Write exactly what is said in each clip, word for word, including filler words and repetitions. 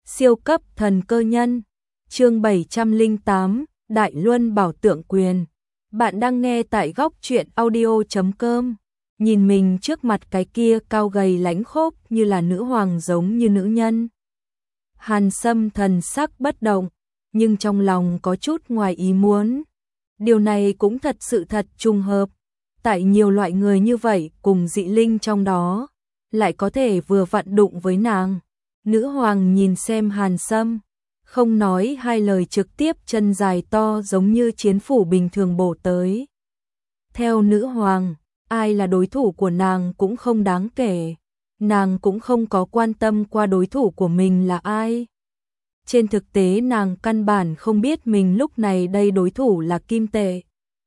Siêu cấp thần cơ nhân. Chương bảy trăm lẻ tám, Đại Luân Bảo Tượng Quyền. Bạn đang nghe tại góc truyện audio chấm com. Nhìn mình trước mặt cái kia cao gầy lãnh khốc như là nữ hoàng giống như nữ nhân. Hàn Sâm thần sắc bất động, nhưng trong lòng có chút ngoài ý muốn. Điều này cũng thật sự thật trùng hợp. Tại nhiều loại người như vậy cùng dị linh trong đó, lại có thể vừa vặn đụng với nàng. Nữ hoàng nhìn xem Hàn Sâm, không nói hai lời trực tiếp chân dài to giống như chiến phủ bình thường bổ tới. Theo nữ hoàng, ai là đối thủ của nàng cũng không đáng kể. Nàng cũng không có quan tâm qua đối thủ của mình là ai. Trên thực tế nàng căn bản không biết mình lúc này đây đối thủ là Kim Tệ.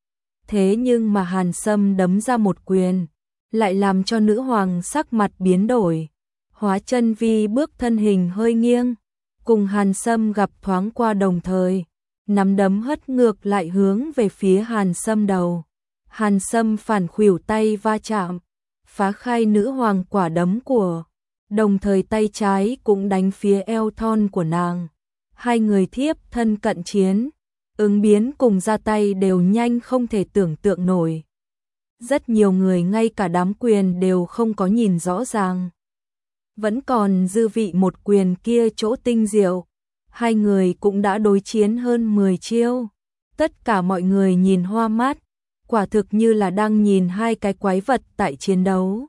Thế nhưng mà Hàn Sâm đấm ra một quyền, lại làm cho nữ hoàng sắc mặt biến đổi. Hóa chân vi bước thân hình hơi nghiêng, cùng Hàn Sâm gặp thoáng qua đồng thời, nắm đấm hất ngược lại hướng về phía Hàn Sâm đầu. Hàn Sâm phản khuỷu tay va chạm, phá khai nữ hoàng quả đấm của, đồng thời tay trái cũng đánh phía eo thon của nàng. Hai người thiếp thân cận chiến, ứng biến cùng ra tay đều nhanh không thể tưởng tượng nổi. Rất nhiều người ngay cả đám quyền đều không có nhìn rõ ràng. Vẫn còn dư vị một quyền kia chỗ tinh diệu. Hai người cũng đã đối chiến hơn mười chiêu. Tất cả mọi người nhìn hoa mắt, quả thực như là đang nhìn hai cái quái vật tại chiến đấu.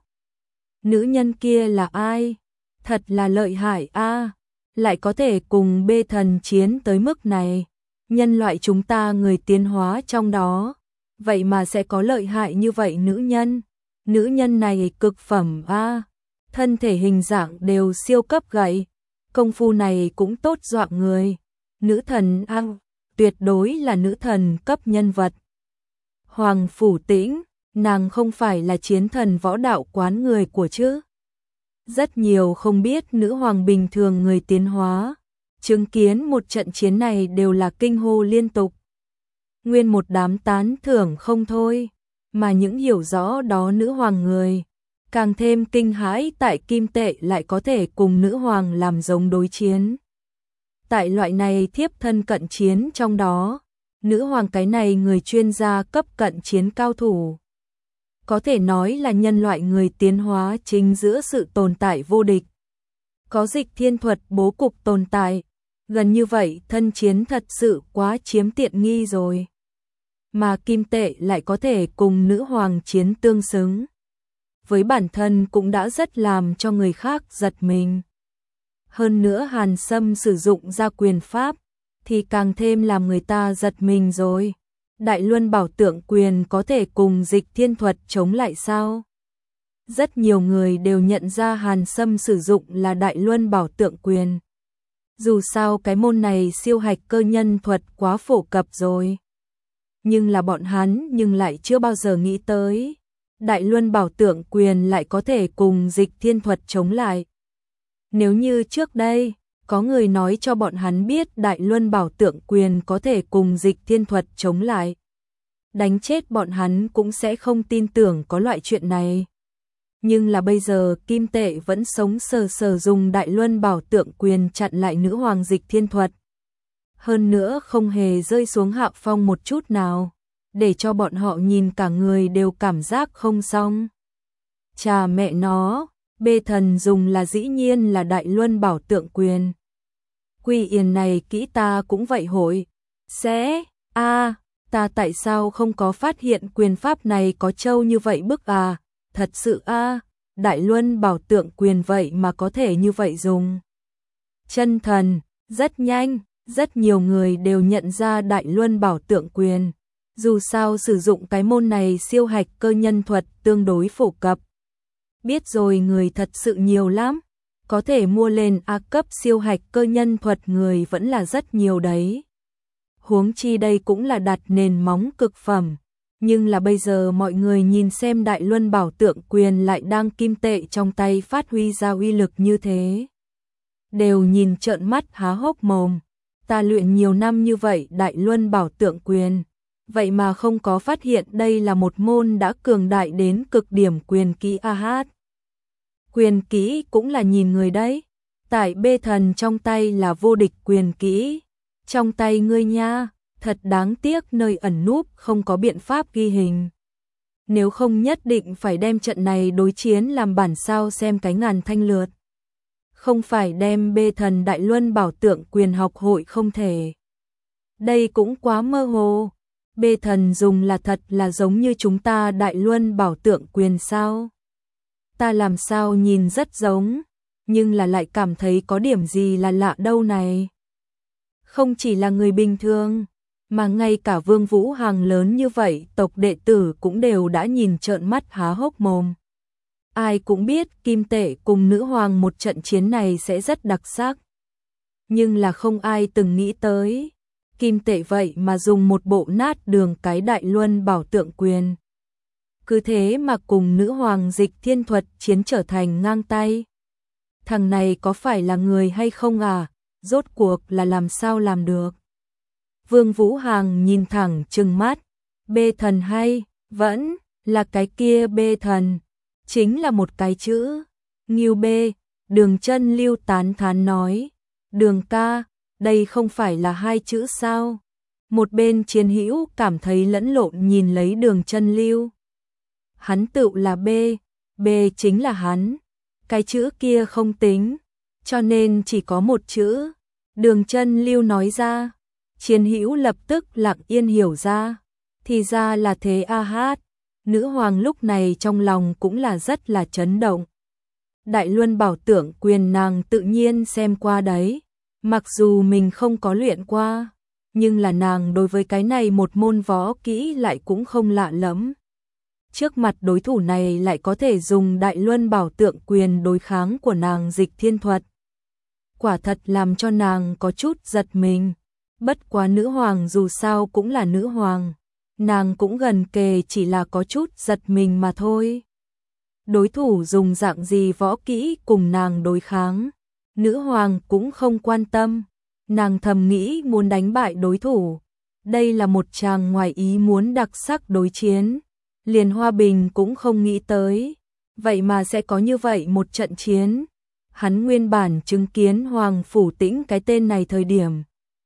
Nữ nhân kia là ai? Thật là lợi hại a, lại có thể cùng bê thần chiến tới mức này. Nhân loại chúng ta người tiến hóa trong đó, vậy mà sẽ có lợi hại như vậy nữ nhân. Nữ nhân này cực phẩm a, thân thể hình dạng đều siêu cấp gậy, công phu này cũng tốt dọa người. Nữ thần a, tuyệt đối là nữ thần cấp nhân vật. Hoàng Phủ Tĩnh, nàng không phải là chiến thần võ đạo quán người của chứ? Rất nhiều không biết nữ hoàng bình thường người tiến hóa, chứng kiến một trận chiến này đều là kinh hô liên tục. Nguyên một đám tán thưởng không thôi, mà những hiểu rõ đó nữ hoàng người, càng thêm kinh hãi tại Kim Tệ lại có thể cùng nữ hoàng làm giống đối chiến. Tại loại này thiếp thân cận chiến trong đó, nữ hoàng cái này người chuyên gia cấp cận chiến cao thủ. Có thể nói là nhân loại người tiến hóa chính giữa sự tồn tại vô địch. Có dịch thiên thuật bố cục tồn tại, gần như vậy thân chiến thật sự quá chiếm tiện nghi rồi. Mà Kim Tệ lại có thể cùng nữ hoàng chiến tương xứng. Với bản thân cũng đã rất làm cho người khác giật mình. Hơn nữa Hàn Sâm sử dụng ra quyền pháp, thì càng thêm làm người ta giật mình rồi. Đại Luân Bảo Tượng Quyền có thể cùng dịch thiên thuật chống lại sao? Rất nhiều người đều nhận ra Hàn Sâm sử dụng là Đại Luân Bảo Tượng Quyền. Dù sao cái môn này siêu hạch cơ nhân thuật quá phổ cập rồi. Nhưng là bọn hắn nhưng lại chưa bao giờ nghĩ tới. Đại Luân Bảo Tượng Quyền lại có thể cùng dịch thiên thuật chống lại. Nếu như trước đây, có người nói cho bọn hắn biết Đại Luân Bảo Tượng Quyền có thể cùng dịch thiên thuật chống lại, đánh chết bọn hắn cũng sẽ không tin tưởng có loại chuyện này. Nhưng là bây giờ Kim Tệ vẫn sống sờ sờ dùng Đại Luân Bảo Tượng Quyền chặn lại nữ hoàng dịch thiên thuật. Hơn nữa không hề rơi xuống hạ phong một chút nào, để cho bọn họ nhìn cả người đều cảm giác không xong. Chà mẹ nó, bê thần dùng là dĩ nhiên là Đại Luân Bảo Tượng Quyền. Quy Yên này kỹ ta cũng vậy hội. Sẽ, a ta tại sao không có phát hiện quyền pháp này có trâu như vậy bức à? Thật sự a, Đại Luân Bảo Tượng Quyền vậy mà có thể như vậy dùng. Chân thần, rất nhanh, rất nhiều người đều nhận ra Đại Luân Bảo Tượng Quyền. Dù sao sử dụng cái môn này siêu hạch cơ nhân thuật tương đối phổ cập. Biết rồi người thật sự nhiều lắm. Có thể mua lên A cấp siêu hạch cơ nhân thuật người vẫn là rất nhiều đấy. Huống chi đây cũng là đặt nền móng cực phẩm. Nhưng là bây giờ mọi người nhìn xem Đại Luân Bảo Tượng Quyền lại đang Kim Tệ trong tay phát huy ra uy lực như thế. Đều nhìn trợn mắt há hốc mồm. Ta luyện nhiều năm như vậy Đại Luân Bảo Tượng Quyền. Vậy mà không có phát hiện đây là một môn đã cường đại đến cực điểm quyền kỹ a hát. Quyền kỹ cũng là nhìn người đấy. Tại bê thần trong tay là vô địch quyền kỹ, trong tay ngươi nha, thật đáng tiếc nơi ẩn núp không có biện pháp ghi hình. Nếu không nhất định phải đem trận này đối chiến làm bản sao xem cái ngàn thanh lượt. Không phải đem bê thần Đại Luân Bảo Tượng Quyền học hội không thể. Đây cũng quá mơ hồ. Bê thần dùng là thật là giống như chúng ta Đại Luân Bảo Tượng Quyền sao? Ta làm sao nhìn rất giống, nhưng là lại cảm thấy có điểm gì là lạ đâu này. Không chỉ là người bình thường, mà ngay cả Vương Vũ Hằng lớn như vậy tộc đệ tử cũng đều đã nhìn trợn mắt há hốc mồm. Ai cũng biết Kim Tệ cùng Nữ Hoàng một trận chiến này sẽ rất đặc sắc. Nhưng là không ai từng nghĩ tới, Kim Tệ vậy mà dùng một bộ nát đường cái Đại Luân Bảo Tượng Quyền. Cứ thế mà cùng Nữ Hoàng Dịch Thiên Thuật chiến trở thành ngang tay. Thằng này có phải là người hay không à? Rốt cuộc là làm sao làm được? Vương Vũ Hằng nhìn thẳng trừng mắt. Bê thần hay, vẫn là cái kia bê thần. Chính là một cái chữ. Nghiêu bê, Đường Chân Lưu tán thán nói. Đường ca, đây không phải là hai chữ sao? Một bên Chiến Hữu cảm thấy lẫn lộn nhìn lấy Đường Chân Lưu. Hắn tự là bê, bê chính là hắn. Cái chữ kia không tính, cho nên chỉ có một chữ. Đường Chân Lưu nói ra. Chiến Hữu lập tức lặng yên hiểu ra. Thì ra là thế a hát. Nữ hoàng lúc này trong lòng cũng là rất là chấn động. Đại Luân Bảo Tượng Quyền nàng tự nhiên xem qua đấy. Mặc dù mình không có luyện qua, nhưng là nàng đối với cái này một môn võ kỹ lại cũng không lạ lắm. Trước mặt đối thủ này lại có thể dùng Đại Luân Bảo Tượng Quyền đối kháng của nàng Dịch Thiên Thuật. Quả thật làm cho nàng có chút giật mình. Bất quá nữ hoàng dù sao cũng là nữ hoàng. Nàng cũng gần kề chỉ là có chút giật mình mà thôi. Đối thủ dùng dạng gì võ kỹ cùng nàng đối kháng. Nữ hoàng cũng không quan tâm. Nàng thầm nghĩ muốn đánh bại đối thủ. Đây là một tràng ngoài ý muốn đặc sắc đối chiến. Liền Hoa Bình cũng không nghĩ tới. Vậy mà sẽ có như vậy một trận chiến. Hắn nguyên bản chứng kiến Hoàng Phủ Tĩnh cái tên này thời điểm.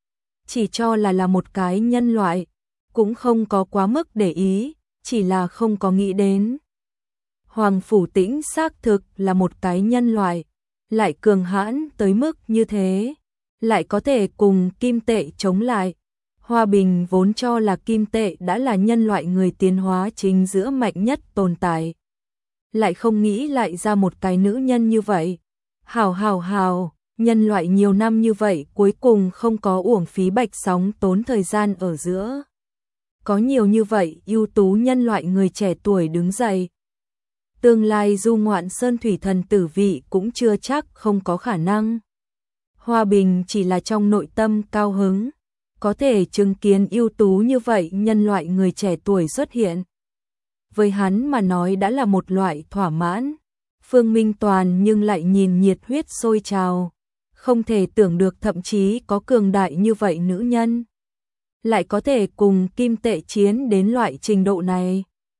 Chỉ cho là là một cái nhân loại. Cũng không có quá mức để ý. Chỉ là không có nghĩ đến. Hoàng Phủ Tĩnh xác thực là một cái nhân loại. Lại cường hãn tới mức như thế. Lại có thể cùng Kim Tệ chống lại. Hoa Bình vốn cho là Kim Tệ đã là nhân loại người tiến hóa chính giữa mạnh nhất tồn tại. Lại không nghĩ lại ra một cái nữ nhân như vậy. Hào hào hào, nhân loại nhiều năm như vậy cuối cùng không có uổng phí bạch sóng tốn thời gian ở giữa. Có nhiều như vậy ưu tú nhân loại người trẻ tuổi đứng dậy. Tương lai du ngoạn sơn thủy thần tử vị cũng chưa chắc không có khả năng. Hoa Bình chỉ là trong nội tâm cao hứng. Có thể chứng kiến ưu tú như vậy nhân loại người trẻ tuổi xuất hiện. Với hắn mà nói đã là một loại thỏa mãn. Phương Minh Toàn nhưng lại nhìn nhiệt huyết sôi trào. Không thể tưởng được thậm chí có cường đại như vậy nữ nhân. Lại có thể cùng Kim Tệ chiến đến loại trình độ này.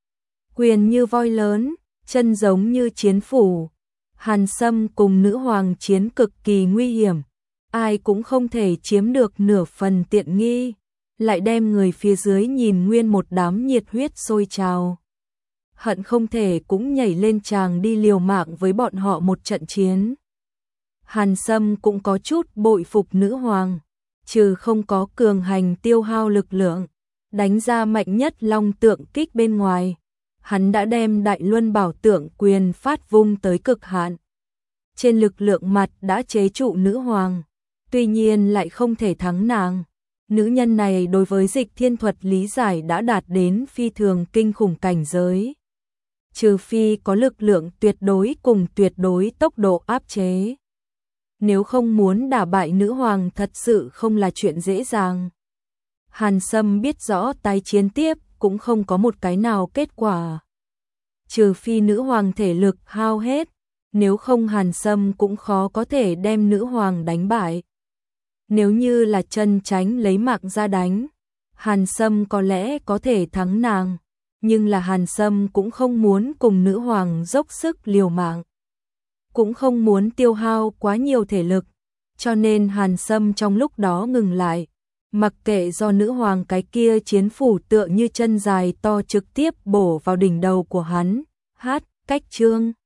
Quyền như voi lớn, chân giống như chiến phủ. Hàn Sâm cùng nữ hoàng chiến cực kỳ nguy hiểm. Ai cũng không thể chiếm được nửa phần tiện nghi, lại đem người phía dưới nhìn nguyên một đám nhiệt huyết sôi trào. Hận không thể cũng nhảy lên tràng đi liều mạng với bọn họ một trận chiến. Hàn Sâm cũng có chút bội phục nữ hoàng, trừ không có cường hành tiêu hao lực lượng, đánh ra mạnh nhất long tượng kích bên ngoài. Hắn đã đem Đại Luân Bảo Tượng Quyền phát vung tới cực hạn. Trên lực lượng mặt đã chế trụ nữ hoàng. Tuy nhiên lại không thể thắng nàng. Nữ nhân này đối với Dịch Thiên Thuật lý giải đã đạt đến phi thường kinh khủng cảnh giới. Trừ phi có lực lượng tuyệt đối cùng tuyệt đối tốc độ áp chế. Nếu không muốn đả bại nữ hoàng thật sự không là chuyện dễ dàng. Hàn Sâm biết rõ tái chiến tiếp cũng không có một cái nào kết quả. Trừ phi nữ hoàng thể lực hao hết. Nếu không Hàn Sâm cũng khó có thể đem nữ hoàng đánh bại. Nếu như là chân tránh lấy mạng ra đánh, Hàn Sâm có lẽ có thể thắng nàng, nhưng là Hàn Sâm cũng không muốn cùng nữ hoàng dốc sức liều mạng. cũng không muốn tiêu hao quá nhiều thể lực, cho nên Hàn Sâm trong lúc đó ngừng lại, mặc kệ do nữ hoàng cái kia chiến phủ tựa như chân dài to trực tiếp bổ vào đỉnh đầu của hắn. Hát, cách chương